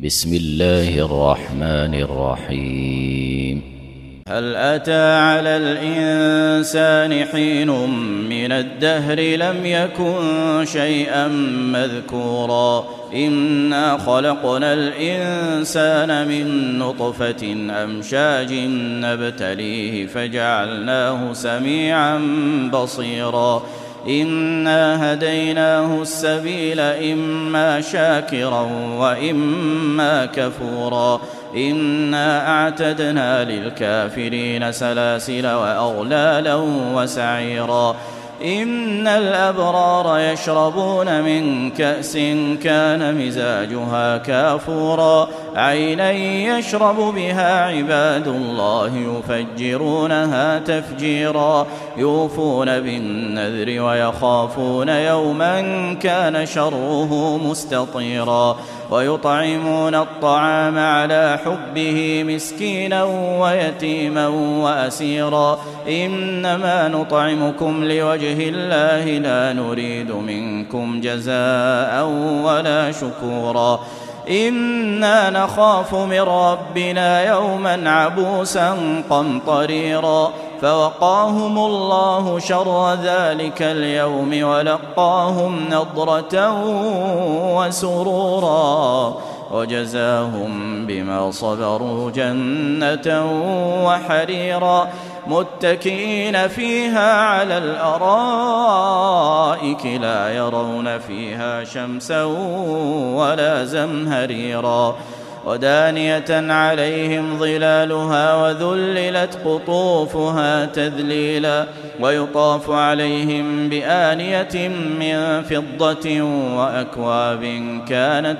بسم الله الرحمن الرحيم. هل أتى على الإنسان حين من الدهر لم يكن شيئا مذكورا إنا خلقنا الإنسان من نطفة أمشاج نبتليه فجعلناه سميعا بصيرا إنا هديناه السبيل إما شاكرا وإما كفورا إنا أعتدنا للكافرين سلاسل وأغلالا وسعيرا إن الأبرار يشربون من كأس كان مزاجها كافورا عينا يشرب بها عباد الله يفجرونها تفجيرا يوفون بالنذر ويخافون يوما كان شره مستطيرا ويطعمون الطعام على حبه مسكينا ويتيما وأسيرا إنما نطعمكم لوجه الله لا نريد منكم جزاء ولا شكورا إنا نخاف من ربنا يوما عبوسا قمطريرا فوقاهم الله شر ذلك اليوم ولقاهم نضرة وسرورا وجزاهم بما صبروا جنة وحريرا متكئين فيها على الأرائك لا يرون فيها شمسا ولا زمهريرا ودانية عليهم ظلالها وذللت قطوفها تذليلا ويطاف عليهم بآنية من فضة وأكواب كانت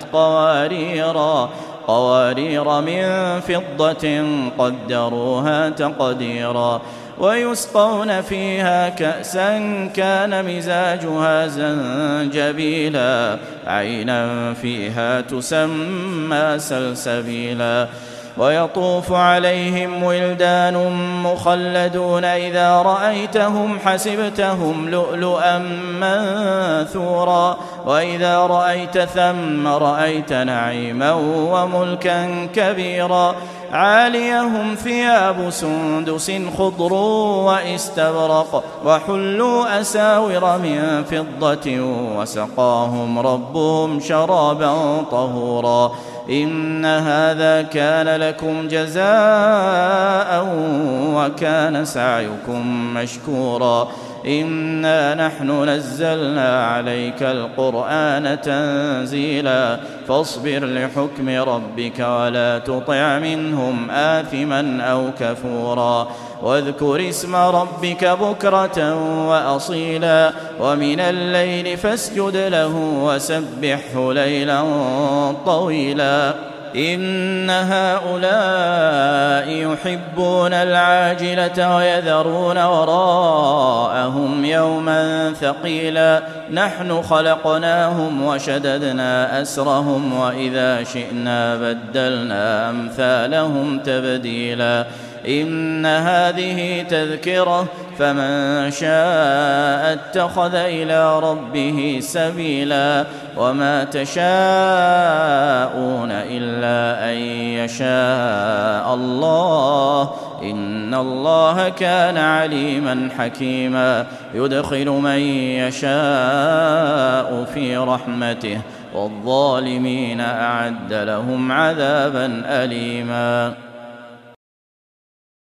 قوارير من فضة قدروها تقديرا ويسقون فيها كأسا كان مزاجها زنجبيلا عينا فيها تسمى سلسبيلا ويطوف عليهم ولدان مخلدون إذا رأيتهم حسبتهم لؤلؤا منثورا وإذا رأيت ثم رأيت نعيما وملكا كبيرا عاليهم ثياب سندس خضر واستبرق وحلوا أساور من فضة وسقاهم ربهم شرابا طهورا إن هذا كان لكم جزاء وكان سعيكم مشكورا إنا نحن نزلنا عليك القرآن تنزيلا فاصبر لحكم ربك ولا تطع منهم آثما أو كفورا واذكر اسم ربك بكرة وأصيلا ومن الليل فاسجد له وسبحه ليلا طويلا إن هؤلاء يحبون العاجلة ويذرون وراءهم يوما ثقيلا نحن خلقناهم وشددنا أسرهم وإذا شئنا بدلنا أمثالهم تبديلا إن هذه تذكرة فمن شاء اتخذ إلى ربه سبيلا وما تشاءون إلا أن يشاء الله إن الله كان عليما حكيما يدخل من يشاء في رحمته والظالمين أعد لهم عذابا أليما.